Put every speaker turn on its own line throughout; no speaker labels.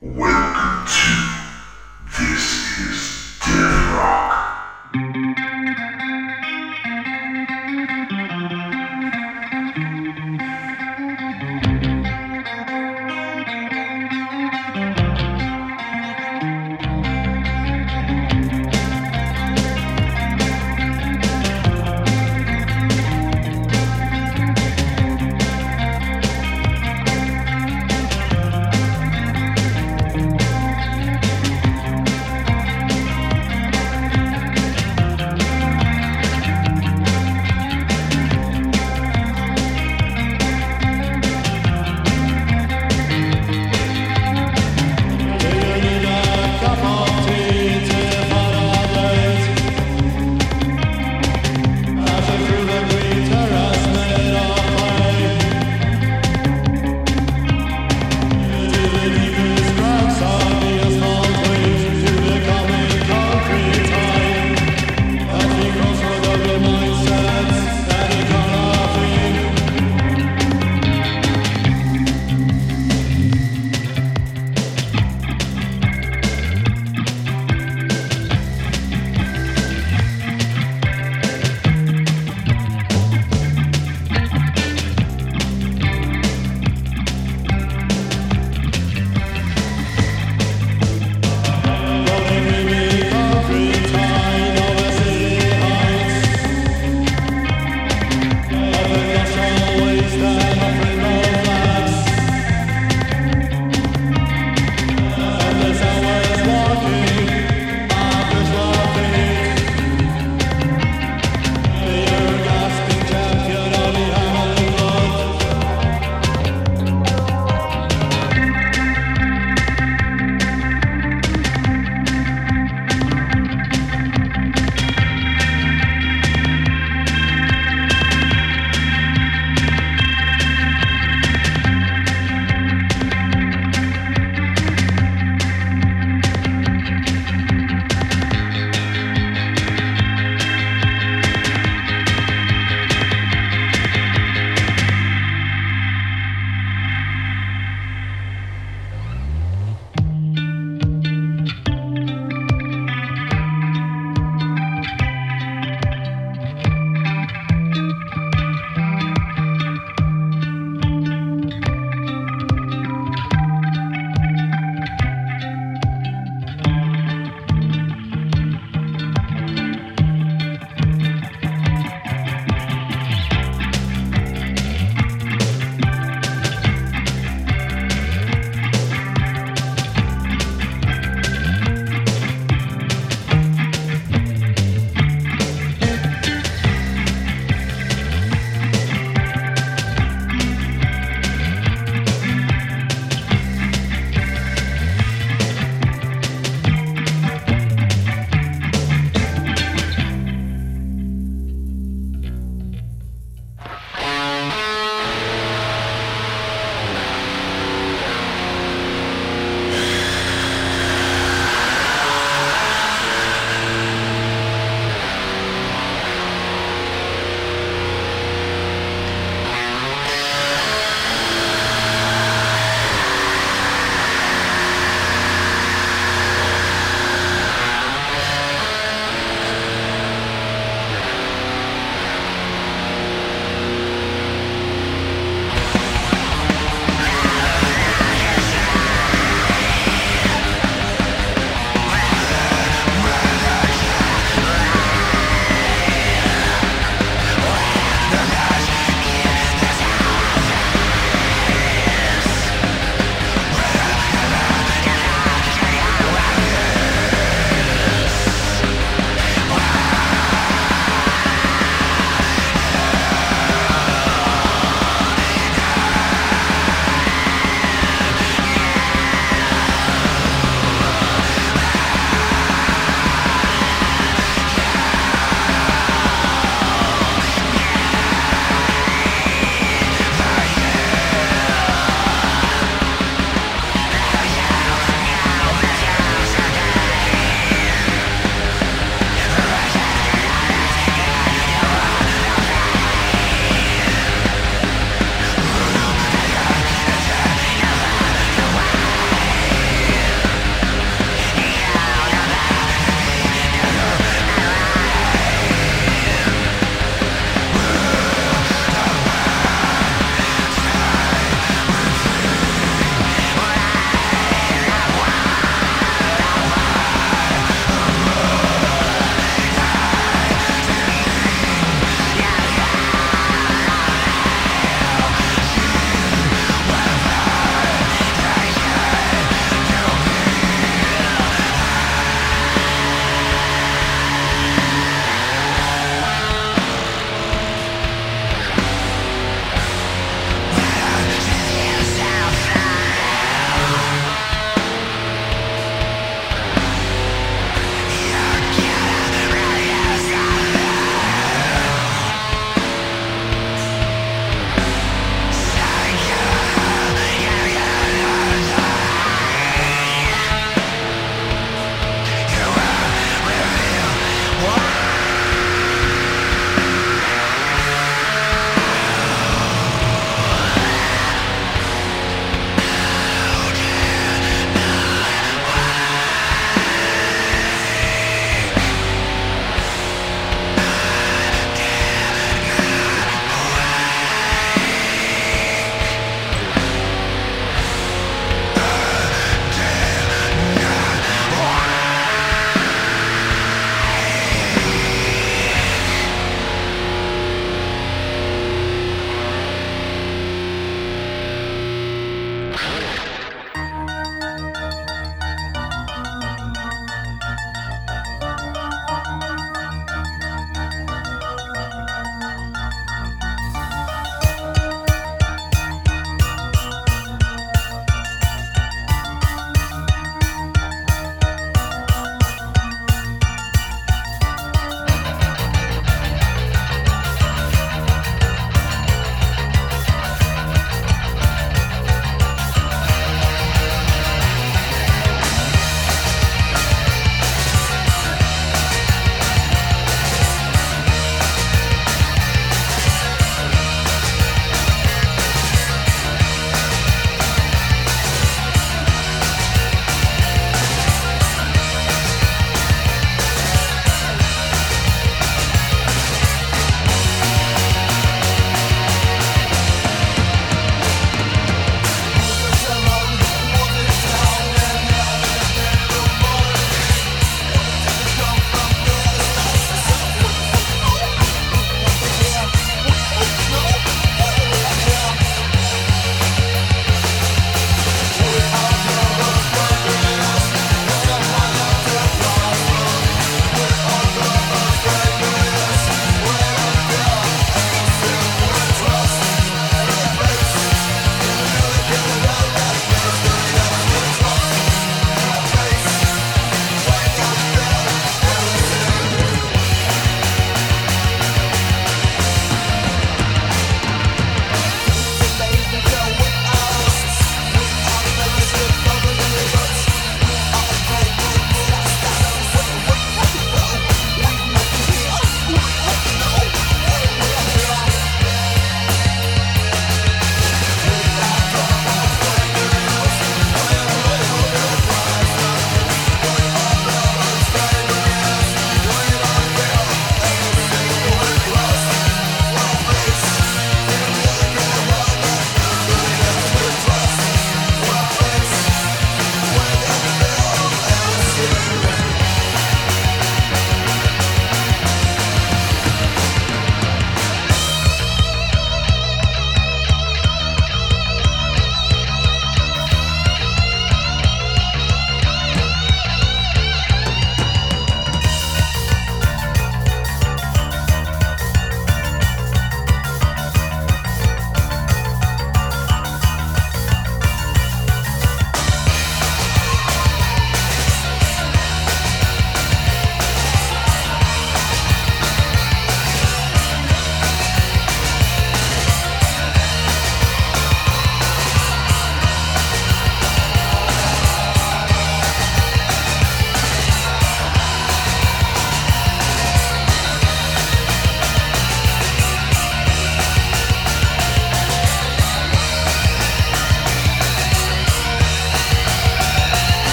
Welcome to This is Dead Rock.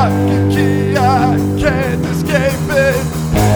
lock and key, I can't escape it.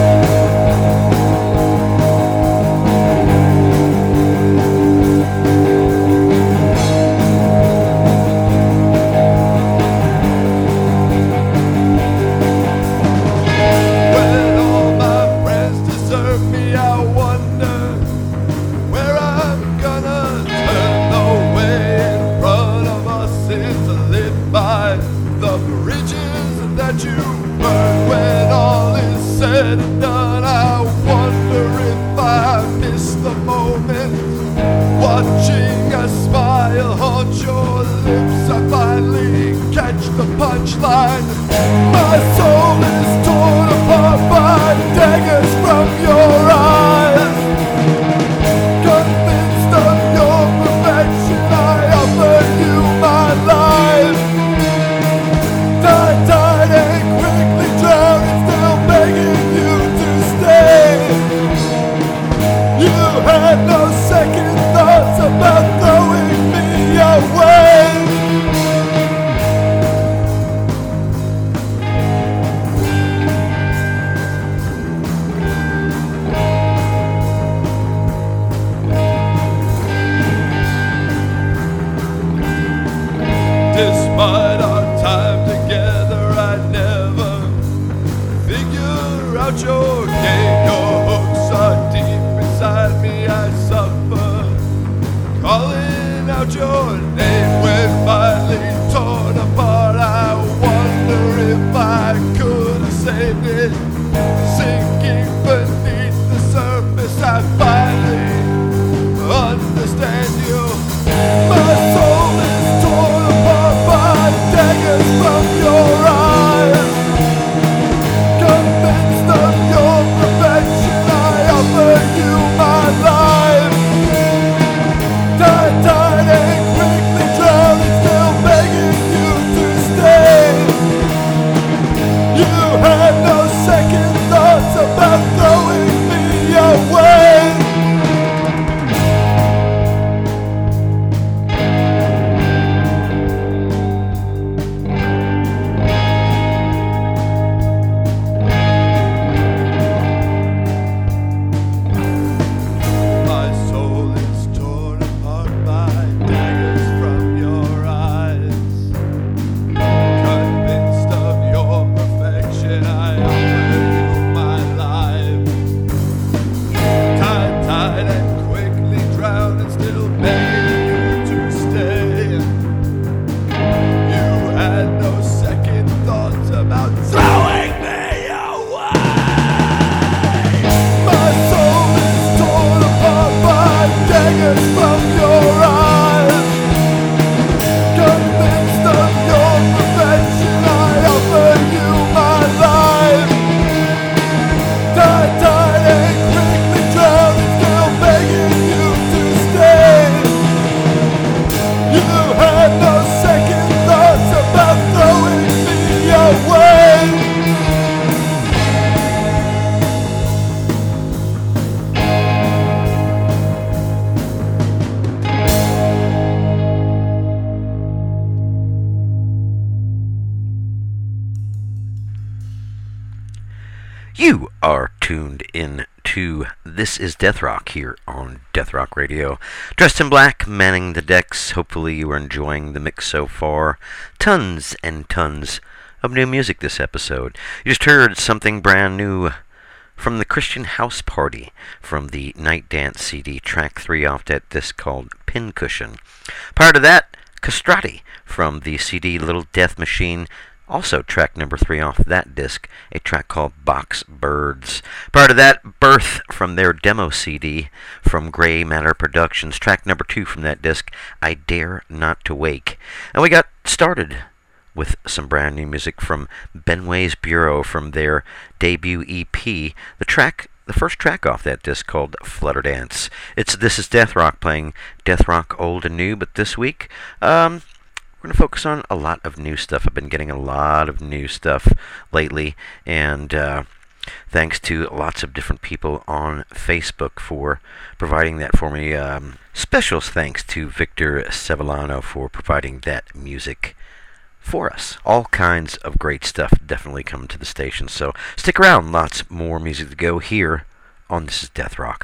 When all my friends desert me, I wonder where I'm gonna turn. The way in front of us is lit by the bridges that you burn. When all is said and done, I wonder if I miss the moment. Watching a smile haunt your lips, I finally catch the punchline. My soul is torn apart by daggers from your eyes. Convinced of your perfection, I offer you my life. Tied and quickly drowning, still begging you to stay. You had no second thoughts about throwing me away. Despite our time together, I never figure out your game. Your hooks are deep inside me, I suffer, calling out your name. When finally torn apart, I wonder if I could have saved it. Sinking beneath the surface, I finally understand you. My soul is torn apart by daggers from your eyes. Convinced of your perfection, I offer you my life. Tied and quickly drowning, still begging you to stay. You had no second thoughts about throwing me away. My soul is torn apart by daggers from your eyes. Convinced of your perfection, I offer you my life. Tied and quickly drowned, still begging you to stay. You had no second thoughts about throwing me away. My soul is torn apart by daggers from your eyes. Convinced of your perfection, I offer you my life. Tied and quickly drowning, still begging you to stay. You had no second thoughts about throwing me away.
You are tuned in to This is Death Rock here on Death Rock Radio. Dressed in black, manning the decks. Hopefully you are enjoying the mix so far. Tons and tons of new music this episode. You just heard something brand new from the Christian House Party from the Night Dance CD, track 3 off that disc called Pincushion. Prior to that, Castrati from the CD Little Death Machine, also track number 3 off that disc, a track called Box Birds. Prior to that, Birth from their demo CD from Grey Matter Productions, track number 2 from that disc, I Dare Not to Wake. And we got started with some brand new music from Benway's Bureau from their debut EP. The first track off that disc called Flutter Dance. This is Death Rock playing Death Rock old and new, but this week, we're going to focus on a lot of new stuff. I've been getting a lot of new stuff lately, and thanks to lots of different people on Facebook for providing that for me. Special thanks to Victor Sevillano for providing that music for us. All kinds of great stuff definitely coming to the station. So stick around. Lots more music to go here on This is Death Rock.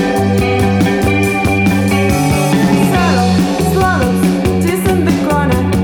Swallows, tears in the corner.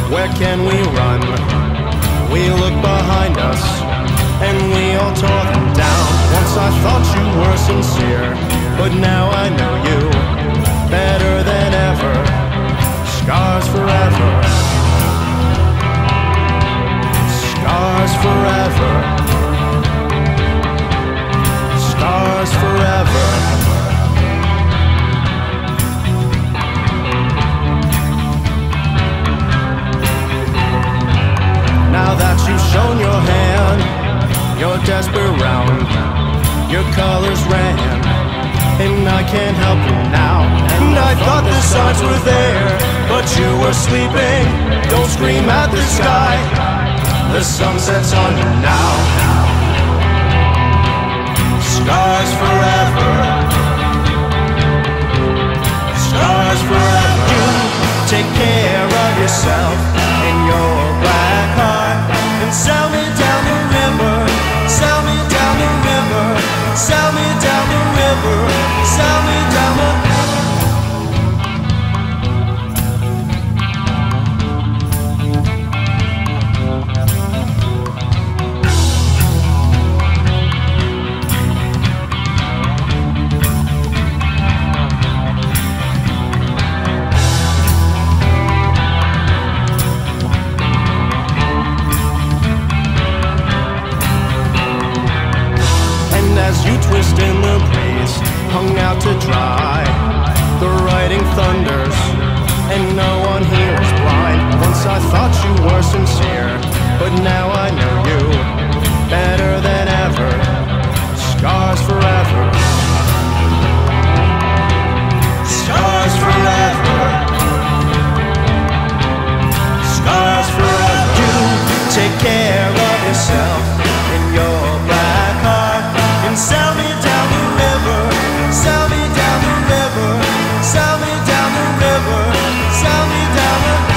Where can we run? We look behind us, and we all tore them down. Once I thought you were sincere, but now I know you better than ever. Scars forever. Scars forever. Scars forever. Now that you've shown your hand, your desperate round, your colors ran, and I can't help you now. And I thought the signs were there, but you were sleeping. Don't scream at the sky, the sun sets on you now. Scars forever. Scars forever. You take care of yourself and your black heart, and sail me down the river, sail me down the river, sail me down the river, sail me down the river. You twist in the breeze, hung out to dry. The writing thunders, and no one here is blind. Once I thought you were sincere, but now I know you better than ever. Scars forever. Scars forever. Scars forever. You take care of yourself in your black heart. Sail me down the river, sail me down the river, sail me down the river, sail me down the river.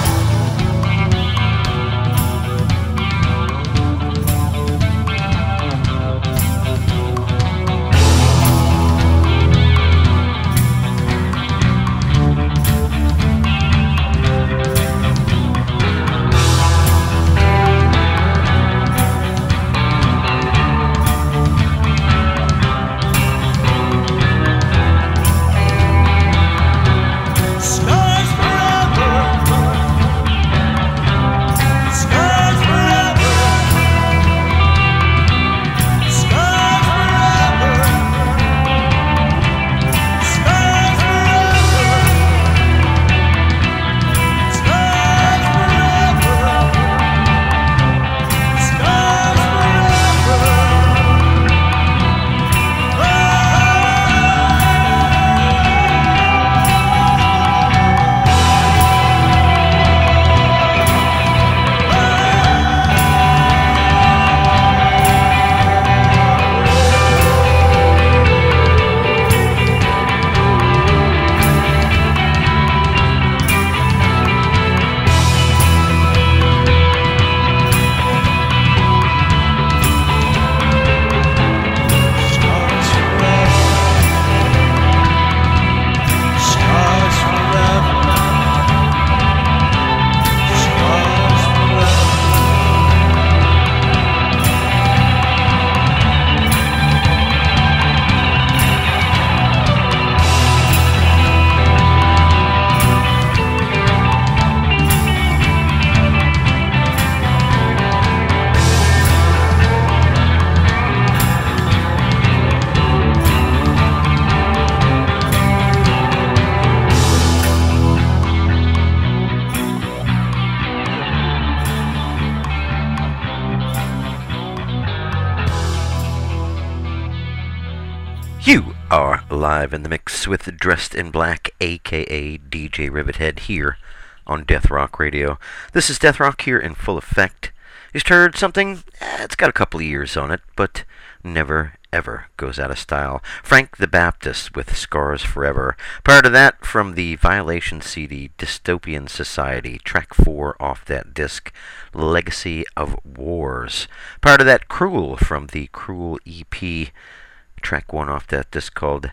You are live in the mix with Dressed in Black, aka DJ Rivethead, here on Death Rock Radio. This is Death Rock here in full effect. You just heard something, it's got a couple of years on it, but never ever goes out of style. Frank the Baptist with Scars Forever. Prior to that, from the Violation CD, Dystopian Society, track 4 off that disc, Legacy of Wars. Prior to that, Cruel from the Cruel EP, track 1 off that disc called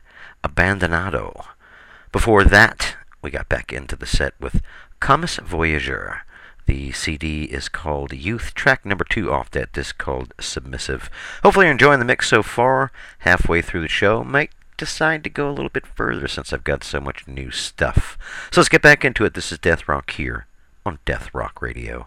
Abandonado. Before that, we got back into the set with Comus Voyageur The CD is called Youth, track number 2 off that disc called Submissive. Hopefully you're enjoying the mix so far. Halfway through the show, might decide to go a little bit further since I've got so much new stuff. So let's get back into it. This is Death Rock here on Death Rock Radio.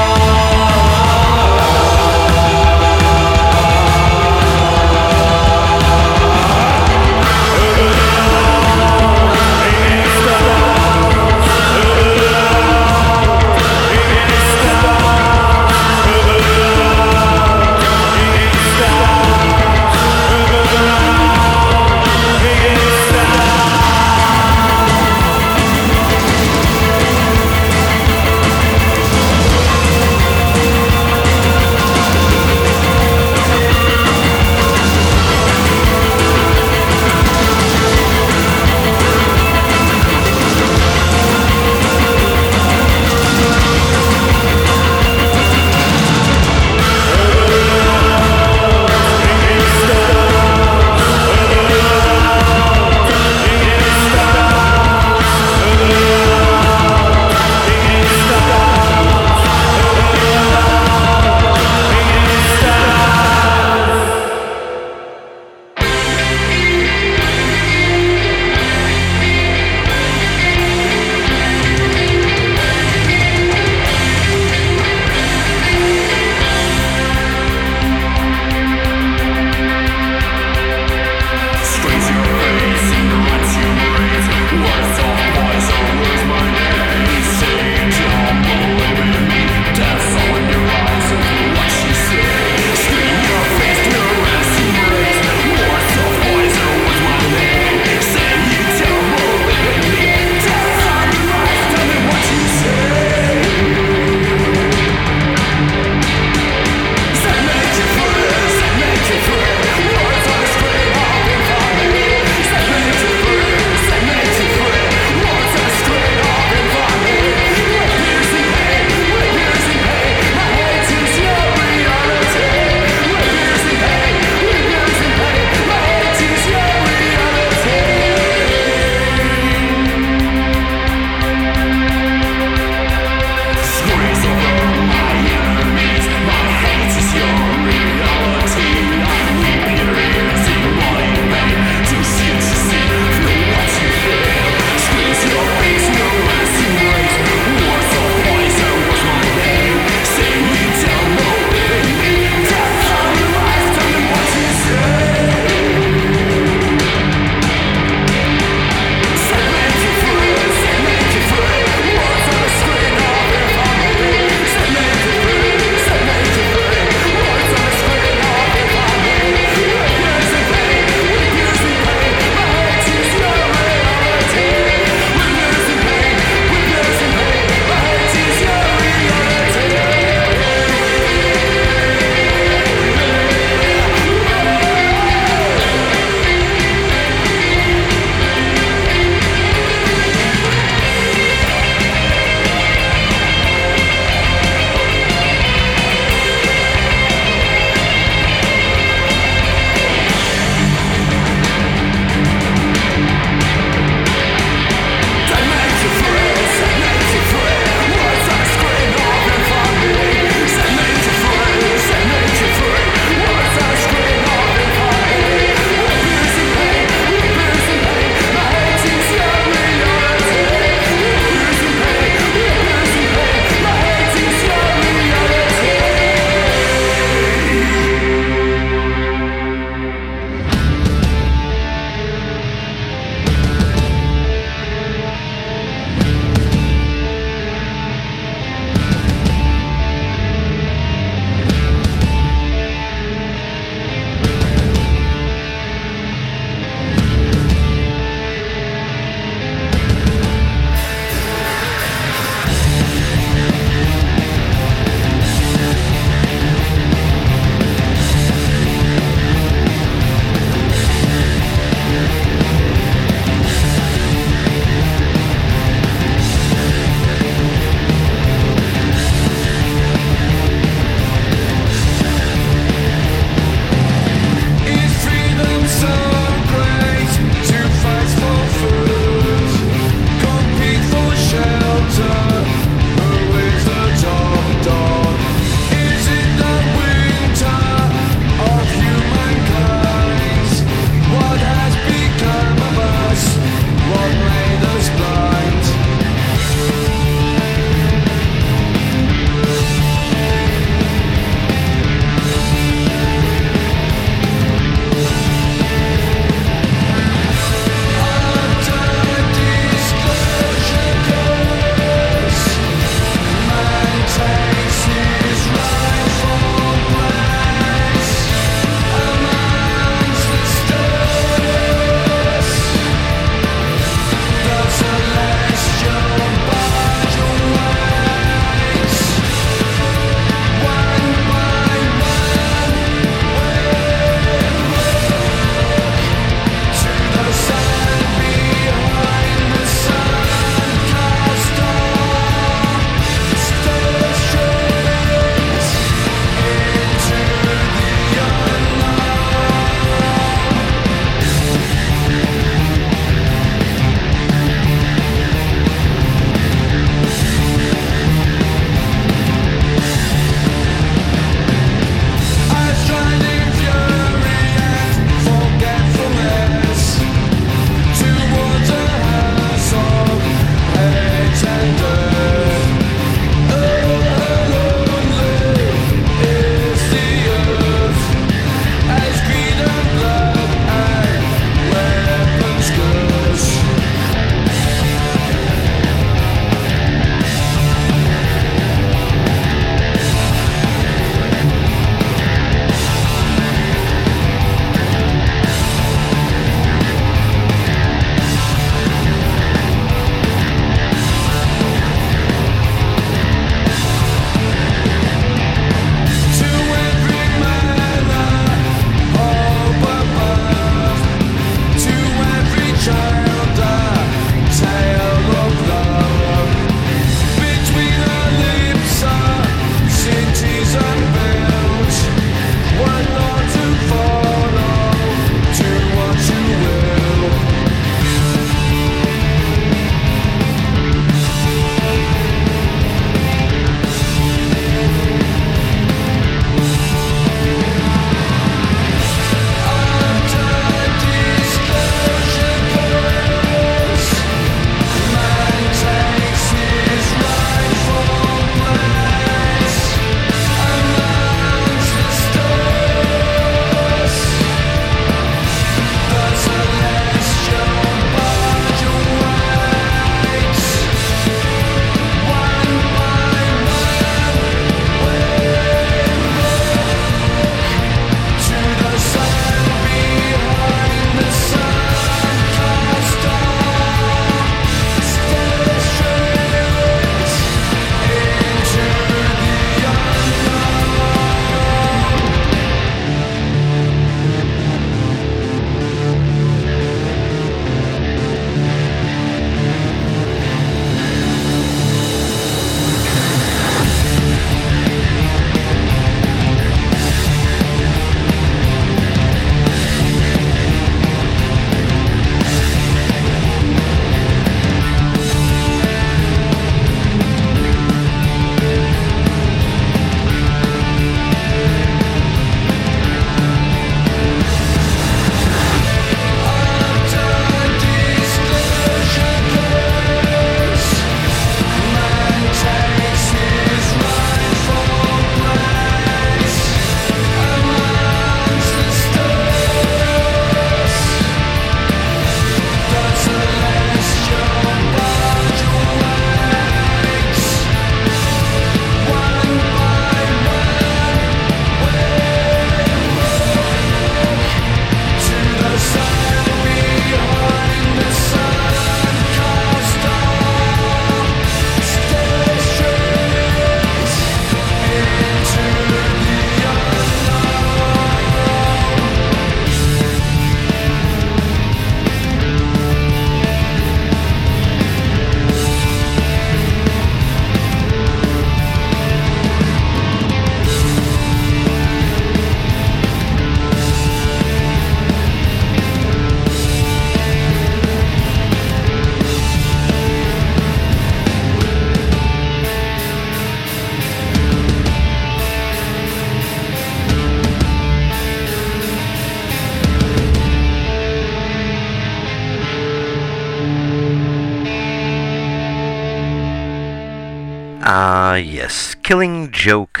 Yes, Killing Joke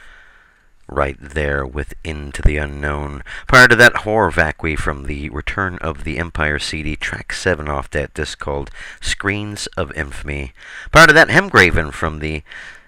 right there with Into the Unknown. Prior to that, Horror Vacui from the Return of the Empire CD, track 7 off that disc called Screens of Infamy. Prior to that, Hemgraven from the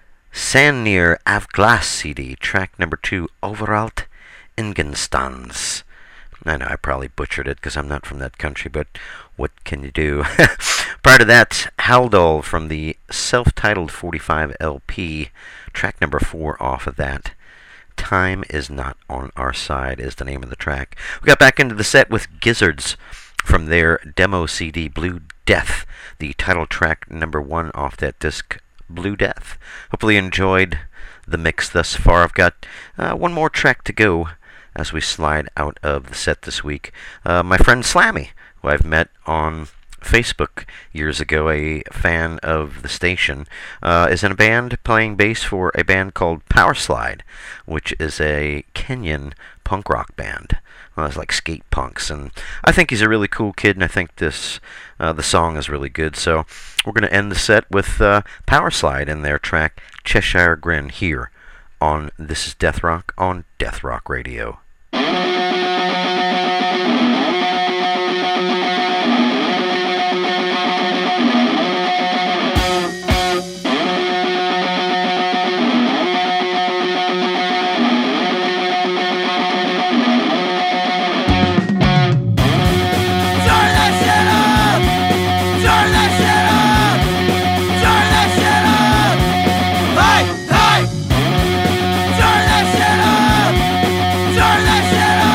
Sanir Avglas CD, track number 2, Overalt Ingenstans. I know I probably butchered it because I'm not from that country, but what can you do? Prior to that, Haldol from the self-titled 45 LP, track number 4 off of that. Time Is Not On Our Side is the name of the track. We got back into the set with Gizzards from their demo CD, Blue Death, the title track number 1 off that disc, Blue Death. Hopefully you enjoyed the mix thus far. I've got one more track to go as we slide out of the set this week. My friend Slammy, who I've met on Facebook years ago, a fan of the station, is in a band playing bass for a band called Powerslide, which is a Kenyan punk rock band. Well, it's like skate punks, and I think he's a really cool kid, and I think this the song is really good. So we're going to end the set with Powerslide and their track Cheshire Grin here on This Is Death Rock on Death Rock Radio.
Turn that shit up!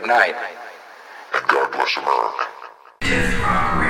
night.
And God bless America.
Death Rock Radio.